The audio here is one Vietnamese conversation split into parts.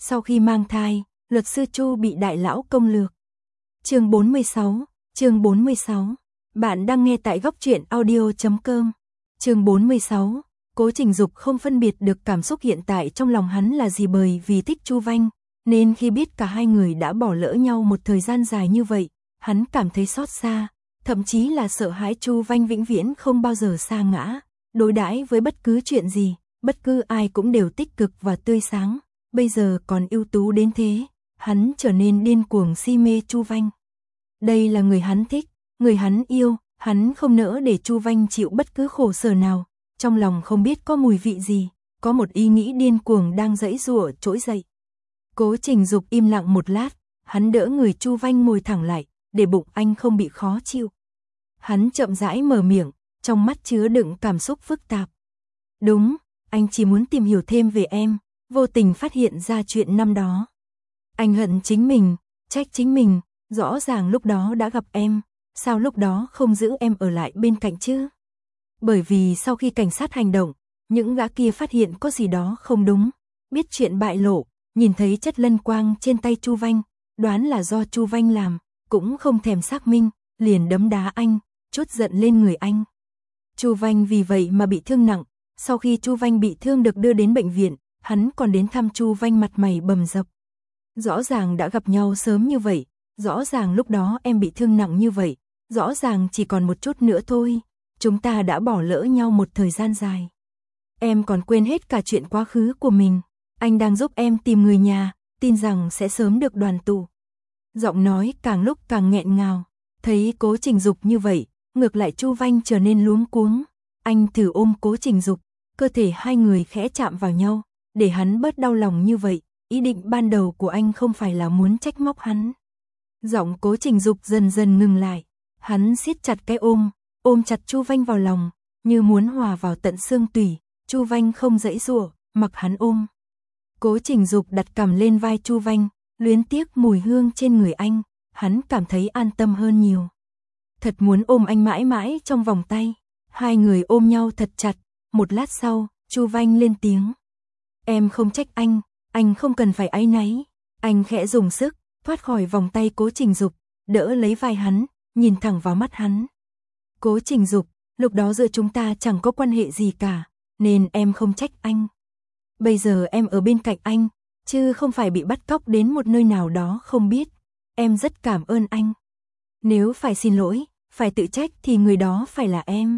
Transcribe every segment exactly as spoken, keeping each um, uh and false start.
Sau khi mang thai, luật sư Chu bị đại lão công lược. Chương bốn mươi sáu, chương bốn mươi sáu. Bạn đang nghe tại góc truyện audio chấm com. Chương bốn mươi sáu. Cố Trình Dục không phân biệt được cảm xúc hiện tại trong lòng hắn là gì, bởi vì thích Chu Vanh, nên khi biết cả hai người đã bỏ lỡ nhau một thời gian dài như vậy, hắn cảm thấy xót xa, thậm chí là sợ hãi Chu Vanh vĩnh viễn không bao giờ sa ngã. Đối đãi với bất cứ chuyện gì, bất cứ ai cũng đều tích cực và tươi sáng, bây giờ còn ưu tú đến thế, hắn trở nên điên cuồng si mê Chu Vanh. Đây là người hắn thích, người hắn yêu, hắn không nỡ để Chu Vanh chịu bất cứ khổ sở nào, trong lòng không biết có mùi vị gì, có một ý nghĩ điên cuồng đang giãy giụa trỗi dậy. Cố Trình Dục im lặng một lát, hắn đỡ người Chu Vanh ngồi thẳng lại, để bụng anh không bị khó chịu. Hắn chậm rãi mở miệng, trong mắt chứa đựng cảm xúc phức tạp. Đúng, anh chỉ muốn tìm hiểu thêm về em, vô tình phát hiện ra chuyện năm đó. Anh hận chính mình, trách chính mình, rõ ràng lúc đó đã gặp em, sao lúc đó không giữ em ở lại bên cạnh chứ? Bởi vì sau khi cảnh sát hành động, những gã kia phát hiện có gì đó không đúng, biết chuyện bại lộ, nhìn thấy chất lân quang trên tay Chu Vanh, đoán là do Chu Vanh làm, cũng không thèm xác minh, liền đấm đá anh, trút giận lên người anh. Chu Vanh vì vậy mà bị thương nặng, sau khi Chu Vanh bị thương được đưa đến bệnh viện, hắn còn đến thăm Chu Vanh mặt mày bầm dập. Rõ ràng đã gặp nhau sớm như vậy, rõ ràng lúc đó em bị thương nặng như vậy, rõ ràng chỉ còn một chút nữa thôi, chúng ta đã bỏ lỡ nhau một thời gian dài. Em còn quên hết cả chuyện quá khứ của mình, anh đang giúp em tìm người nhà, tin rằng sẽ sớm được đoàn tụ. Giọng nói càng lúc càng nghẹn ngào, thấy Cố Trình Dục như vậy, ngược lại Chu Vanh trở nên luống cuống. Anh thử ôm Cố Trình Dục, cơ thể hai người khẽ chạm vào nhau, để hắn bớt đau lòng như vậy, ý định ban đầu của anh không phải là muốn trách móc hắn. Giọng Cố Trình Dục dần dần ngừng lại, hắn siết chặt cái ôm, ôm chặt Chu Vanh vào lòng, như muốn hòa vào tận xương tủy. Chu Vanh không giãy giụa, mặc hắn ôm. Cố Trình Dục đặt cằm lên vai Chu Vanh, luyến tiếc mùi hương trên người anh, hắn cảm thấy an tâm hơn nhiều. Thật muốn ôm anh mãi mãi trong vòng tay. Hai người ôm nhau thật chặt, một lát sau, Chu Vanh lên tiếng. Em không trách anh, anh không cần phải áy náy. Anh khẽ dùng sức, thoát khỏi vòng tay Cố Trình Dục, đỡ lấy vai hắn, nhìn thẳng vào mắt hắn. Cố Trình Dục, lúc đó giữa chúng ta chẳng có quan hệ gì cả, nên em không trách anh. Bây giờ em ở bên cạnh anh, chứ không phải bị bắt cóc đến một nơi nào đó không biết. Em rất cảm ơn anh. Nếu phải xin lỗi, phải tự trách thì người đó phải là em.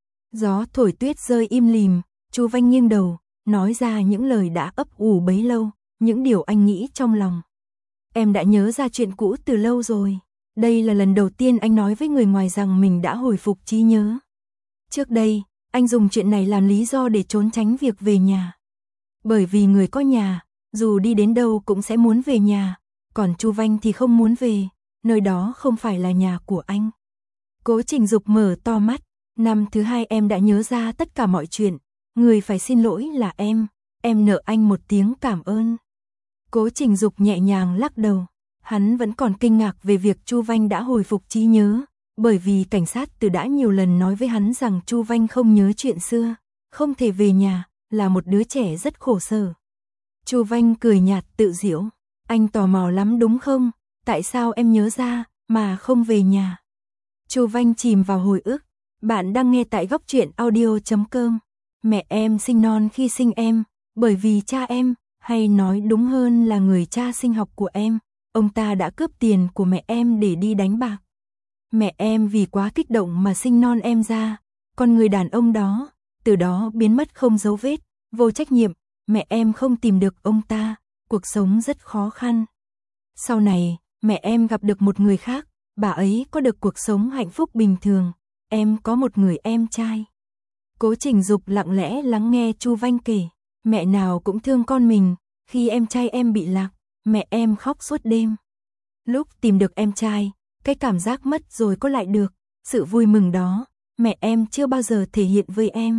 Gió thổi tuyết rơi im lìm, Chu Vanh nghiêng đầu, nói ra những lời đã ấp ủ bấy lâu, những điều anh nghĩ trong lòng. Em đã nhớ ra chuyện cũ từ lâu rồi. Đây là lần đầu tiên anh nói với người ngoài rằng mình đã hồi phục trí nhớ. Trước đây, anh dùng chuyện này làm lý do để trốn tránh việc về nhà. Bởi vì người có nhà, dù đi đến đâu cũng sẽ muốn về nhà, còn Chu Vanh thì không muốn về, nơi đó không phải là nhà của anh. Cố Trình Dục mở to mắt, năm thứ hai em đã nhớ ra tất cả mọi chuyện, người phải xin lỗi là em, em nợ anh một tiếng cảm ơn. Cố Trình Dục nhẹ nhàng lắc đầu, hắn vẫn còn kinh ngạc về việc Chu Vanh đã hồi phục trí nhớ, bởi vì cảnh sát từ đã nhiều lần nói với hắn rằng Chu Vanh không nhớ chuyện xưa, không thể về nhà, là một đứa trẻ rất khổ sở. Chu Vanh cười nhạt tự giễu, anh tò mò lắm đúng không, tại sao em nhớ ra, mà không về nhà. Chu Vanh chìm vào hồi ức, bạn đang nghe tại góc truyện audio chấm com. Mẹ em sinh non khi sinh em, bởi vì cha em, hay nói đúng hơn là người cha sinh học của em, ông ta đã cướp tiền của mẹ em để đi đánh bạc. Mẹ em vì quá kích động mà sinh non em ra, còn người đàn ông đó, từ đó biến mất không dấu vết, vô trách nhiệm, mẹ em không tìm được ông ta, cuộc sống rất khó khăn. Sau này, mẹ em gặp được một người khác, bà ấy có được cuộc sống hạnh phúc bình thường, em có một người em trai. Cố Trình Dục lặng lẽ lắng nghe Chu Vanh kể, mẹ nào cũng thương con mình, khi em trai em bị lạc, mẹ em khóc suốt đêm. Lúc tìm được em trai, cái cảm giác mất rồi có lại được, sự vui mừng đó, mẹ em chưa bao giờ thể hiện với em.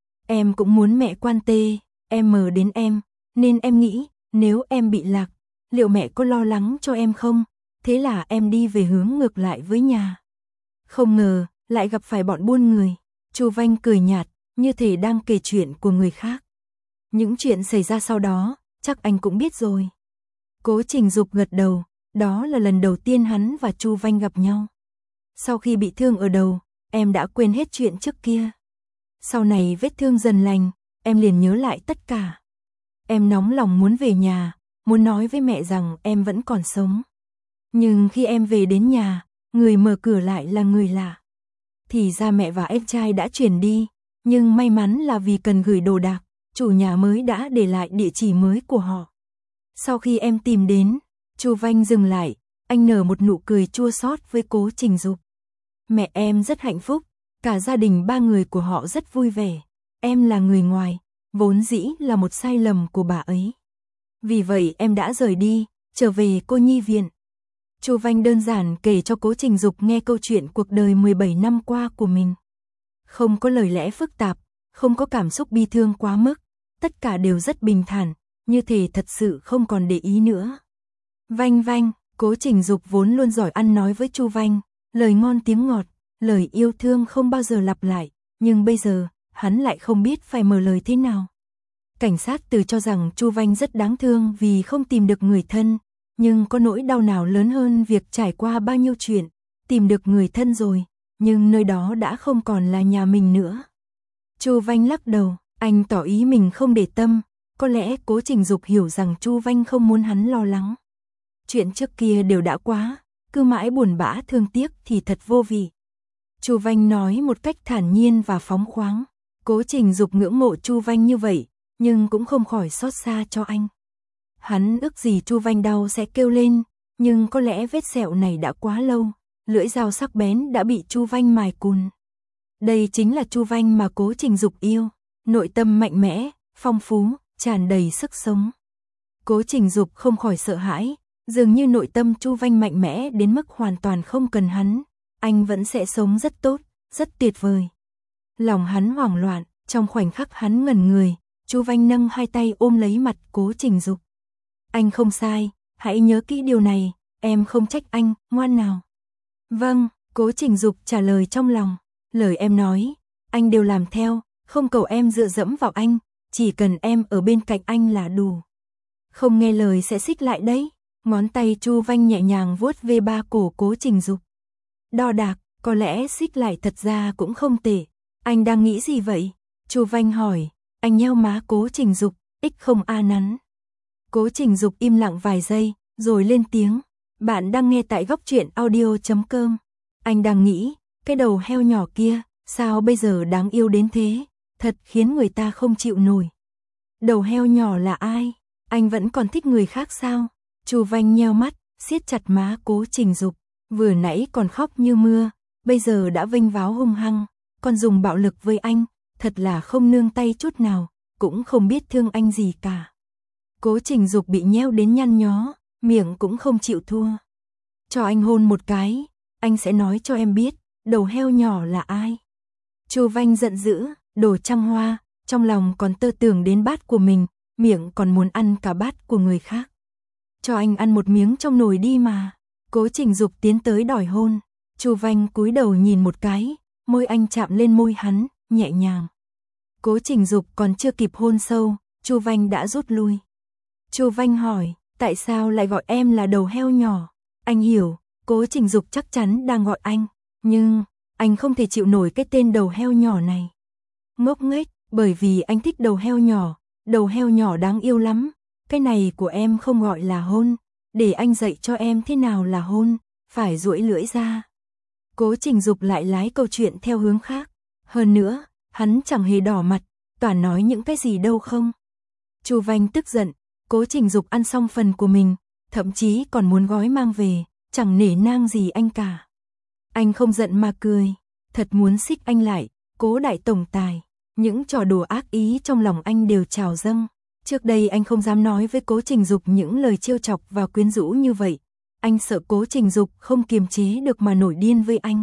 Em cũng muốn mẹ quan tê, em mờ đến em, nên em nghĩ, nếu em bị lạc, liệu mẹ có lo lắng cho em không? Thế là em đi về hướng ngược lại với nhà. Không ngờ, lại gặp phải bọn buôn người. Chu Vanh cười nhạt, như thể đang kể chuyện của người khác. Những chuyện xảy ra sau đó, chắc anh cũng biết rồi. Cố Trình Dục gật đầu, đó là lần đầu tiên hắn và Chu Vanh gặp nhau. Sau khi bị thương ở đầu, em đã quên hết chuyện trước kia. Sau này vết thương dần lành, em liền nhớ lại tất cả. Em nóng lòng muốn về nhà, muốn nói với mẹ rằng em vẫn còn sống. Nhưng khi em về đến nhà, người mở cửa lại là người lạ. Thì ra mẹ và em trai đã chuyển đi, nhưng may mắn là vì cần gửi đồ đạc, chủ nhà mới đã để lại địa chỉ mới của họ. Sau khi em tìm đến, Chu Vanh dừng lại, anh nở một nụ cười chua xót với Cố Trình Dục. Mẹ em rất hạnh phúc, cả gia đình ba người của họ rất vui vẻ. Em là người ngoài, vốn dĩ là một sai lầm của bà ấy. Vì vậy em đã rời đi, trở về cô nhi viện. Chu Vanh đơn giản kể cho Cố Trình Dục nghe câu chuyện cuộc đời mười bảy năm qua của mình. Không có lời lẽ phức tạp, không có cảm xúc bi thương quá mức, tất cả đều rất bình thản, như thể thật sự không còn để ý nữa. Vanh Vanh, Cố Trình Dục vốn luôn giỏi ăn nói với Chu Vanh, lời ngon tiếng ngọt, lời yêu thương không bao giờ lặp lại, nhưng bây giờ, hắn lại không biết phải mở lời thế nào. Cảnh sát từ cho rằng Chu Vanh rất đáng thương vì không tìm được người thân, nhưng có nỗi đau nào lớn hơn việc trải qua bao nhiêu chuyện, tìm được người thân rồi, nhưng nơi đó đã không còn là nhà mình nữa. Chu Vanh lắc đầu, anh tỏ ý mình không để tâm, có lẽ Cố Trình Dục hiểu rằng Chu Vanh không muốn hắn lo lắng. Chuyện trước kia đều đã quá, cứ mãi buồn bã thương tiếc thì thật vô vị. Chu Vanh nói một cách thản nhiên và phóng khoáng. Cố Trình Dục ngưỡng mộ Chu Vanh như vậy, nhưng cũng không khỏi xót xa cho anh. Hắn ước gì Chu Vanh đau sẽ kêu lên, nhưng có lẽ vết sẹo này đã quá lâu, lưỡi dao sắc bén đã bị Chu Vanh mài cùn. Đây chính là Chu Vanh mà Cố Trình Dục yêu, nội tâm mạnh mẽ, phong phú, tràn đầy sức sống. Cố Trình Dục không khỏi sợ hãi, dường như nội tâm Chu Vanh mạnh mẽ đến mức hoàn toàn không cần hắn, anh vẫn sẽ sống rất tốt, rất tuyệt vời. Lòng hắn hoảng loạn, trong khoảnh khắc hắn ngẩn người, Chu Vanh nâng hai tay ôm lấy mặt Cố Trình Dục. Anh không sai, hãy nhớ kỹ điều này, em không trách anh, ngoan nào. Vâng, Cố Trình Dục trả lời trong lòng, lời em nói, anh đều làm theo, không cầu em dựa dẫm vào anh, chỉ cần em ở bên cạnh anh là đủ. Không nghe lời sẽ xích lại đấy. Ngón tay Chu Vanh nhẹ nhàng vuốt về ba cổ Cố Trình Dục. Đo đạc, có lẽ xích lại thật ra cũng không tệ. Anh đang nghĩ gì vậy? Chu Vanh hỏi. Anh nheo má Cố Trình Dục, ích không a nắn. Cố Trình Dục im lặng vài giây, rồi lên tiếng. Bạn đang nghe tại góc truyện audio chấm com. Anh đang nghĩ, cái đầu heo nhỏ kia, sao bây giờ đáng yêu đến thế? Thật khiến người ta không chịu nổi. Đầu heo nhỏ là ai? Anh vẫn còn thích người khác sao? Chu Vanh nheo mắt, siết chặt má Cố Trình Dục, vừa nãy còn khóc như mưa, bây giờ đã vênh váo hung hăng, còn dùng bạo lực với anh, thật là không nương tay chút nào, cũng không biết thương anh gì cả. Cố Trình Dục bị nheo đến nhăn nhó, miệng cũng không chịu thua. Cho anh hôn một cái, anh sẽ nói cho em biết, đầu heo nhỏ là ai. Chu Vanh giận dữ, đồ trăng hoa, trong lòng còn tơ tưởng đến bát của mình, miệng còn muốn ăn cả bát của người khác. Cho anh ăn một miếng trong nồi đi mà. Cố Trình Dục tiến tới đòi hôn. Chu Vanh cúi đầu nhìn một cái, môi anh chạm lên môi hắn, nhẹ nhàng. Cố Trình Dục còn chưa kịp hôn sâu, Chu Vanh đã rút lui. Chu Vanh hỏi, tại sao lại gọi em là đầu heo nhỏ? Anh hiểu, Cố Trình Dục chắc chắn đang gọi anh, nhưng anh không thể chịu nổi cái tên đầu heo nhỏ này. Ngốc nghếch, bởi vì anh thích đầu heo nhỏ, đầu heo nhỏ đáng yêu lắm. Cái này của em không gọi là hôn, để anh dạy cho em thế nào là hôn, phải duỗi lưỡi ra. Cố Trình Dục lại lái câu chuyện theo hướng khác, hơn nữa, hắn chẳng hề đỏ mặt, toàn nói những cái gì đâu không. Chu Vanh tức giận, Cố Trình Dục ăn xong phần của mình, thậm chí còn muốn gói mang về, chẳng nể nang gì anh cả. Anh không giận mà cười, thật muốn xích anh lại, Cố đại tổng tài, những trò đùa ác ý trong lòng anh đều trào dâng. Trước đây anh không dám nói với Cố Trình Dục những lời trêu chọc và quyến rũ như vậy. Anh sợ Cố Trình Dục không kiềm chế được mà nổi điên với anh.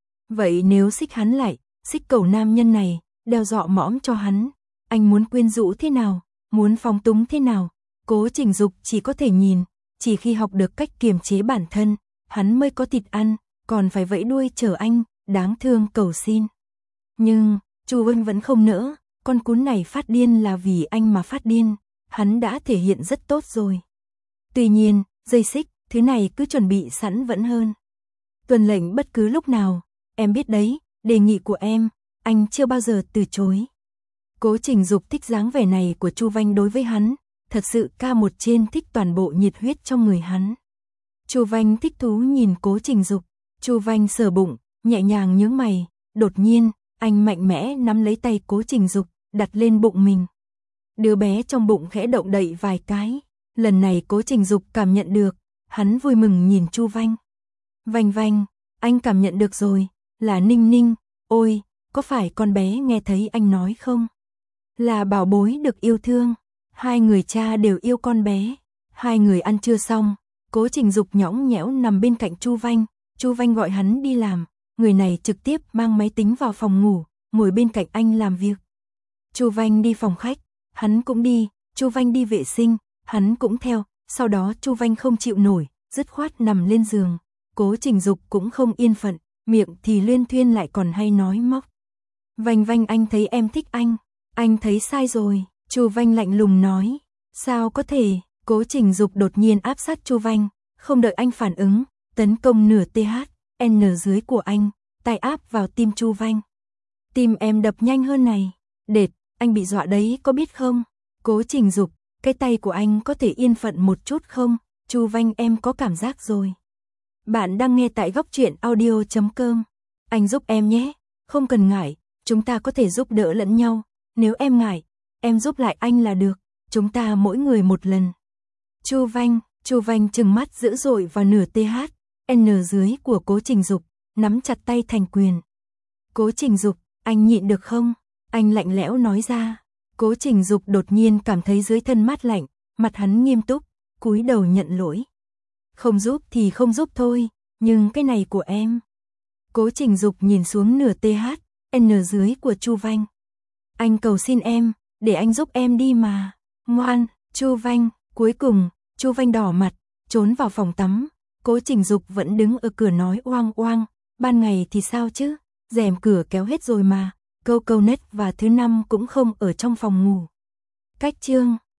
Vậy nếu xích hắn lại, xích cẩu nam nhân này, đeo dọ mõm cho hắn, anh muốn quyến rũ thế nào, muốn phóng túng thế nào, Cố Trình Dục chỉ có thể nhìn, chỉ khi học được cách kiềm chế bản thân, hắn mới có thịt ăn, còn phải vẫy đuôi chờ anh, đáng thương cầu xin. Nhưng, Chu Vinh vẫn không nỡ. Con cún này phát điên là vì anh mà phát điên, hắn đã thể hiện rất tốt rồi. Tuy nhiên, dây xích, thứ này cứ chuẩn bị sẵn vẫn hơn. Tuân lệnh bất cứ lúc nào, em biết đấy, đề nghị của em, anh chưa bao giờ từ chối. Cố Trình Dục thích dáng vẻ này của Chu Vanh đối với hắn, thật sự ca một trên thích toàn bộ nhiệt huyết trong người hắn. Chu Vanh thích thú nhìn Cố Trình Dục, Chu Vanh sờ bụng, nhẹ nhàng nhướng mày, đột nhiên, anh mạnh mẽ nắm lấy tay Cố Trình Dục, đặt lên bụng mình. Đứa bé trong bụng khẽ động đậy vài cái, lần này Cố Trình Dục cảm nhận được, hắn vui mừng nhìn Chu Vanh. Vanh Vanh, anh cảm nhận được rồi, là Ninh Ninh, ôi, có phải con bé nghe thấy anh nói không? Là bảo bối được yêu thương, hai người cha đều yêu con bé. Hai người ăn trưa xong, Cố Trình Dục nhõng nhẽo nằm bên cạnh Chu Vanh, Chu Vanh gọi hắn đi làm, người này trực tiếp mang máy tính vào phòng ngủ, ngồi bên cạnh anh làm việc. Chu Vanh đi phòng khách, hắn cũng đi, Chu Vanh đi vệ sinh, hắn cũng theo, sau đó Chu Vanh không chịu nổi, dứt khoát nằm lên giường. Cố Trình Dục cũng không yên phận, miệng thì luyên thuyên lại còn hay nói móc. Vanh Vanh, anh thấy em thích anh, anh thấy sai rồi, Chu Vanh lạnh lùng nói. Sao có thể? Cố Trình Dục đột nhiên áp sát Chu Vanh, không đợi anh phản ứng, tấn công nửa tê hát en dưới của anh, tay áp vào tim Chu Vanh. Tim em đập nhanh hơn này, đệt, anh bị dọa đấy có biết không? Cố Trình Dục, cái tay của anh có thể yên phận một chút không? Chu Vanh, em có cảm giác rồi. Bạn đang nghe tại góc truyện audio chấm com. Anh giúp em nhé, không cần ngại, chúng ta có thể giúp đỡ lẫn nhau, nếu em ngại, em giúp lại anh là được, chúng ta mỗi người một lần. Chu Vanh, Chu Vanh trừng mắt dữ dội vào nửa tê hát en dưới của Cố Trình Dục, nắm chặt tay thành quyền. Cố Trình Dục, anh nhịn được không? Anh lạnh lẽo nói ra. Cố Trình Dục đột nhiên cảm thấy dưới thân mát lạnh, mặt hắn nghiêm túc, cúi đầu nhận lỗi. Không giúp thì không giúp thôi, nhưng cái này của em. Cố Trình Dục nhìn xuống nửa tê hát en dưới của Chu Vanh. Anh cầu xin em, để anh giúp em đi mà. Ngoan, Chu Vanh, cuối cùng, Chu Vanh đỏ mặt, trốn vào phòng tắm. Cố Trình Dục vẫn đứng ở cửa nói oang oang, ban ngày thì sao chứ, rèm cửa kéo hết rồi mà. Câu câu nết và thứ năm cũng không ở trong phòng ngủ. Cách chương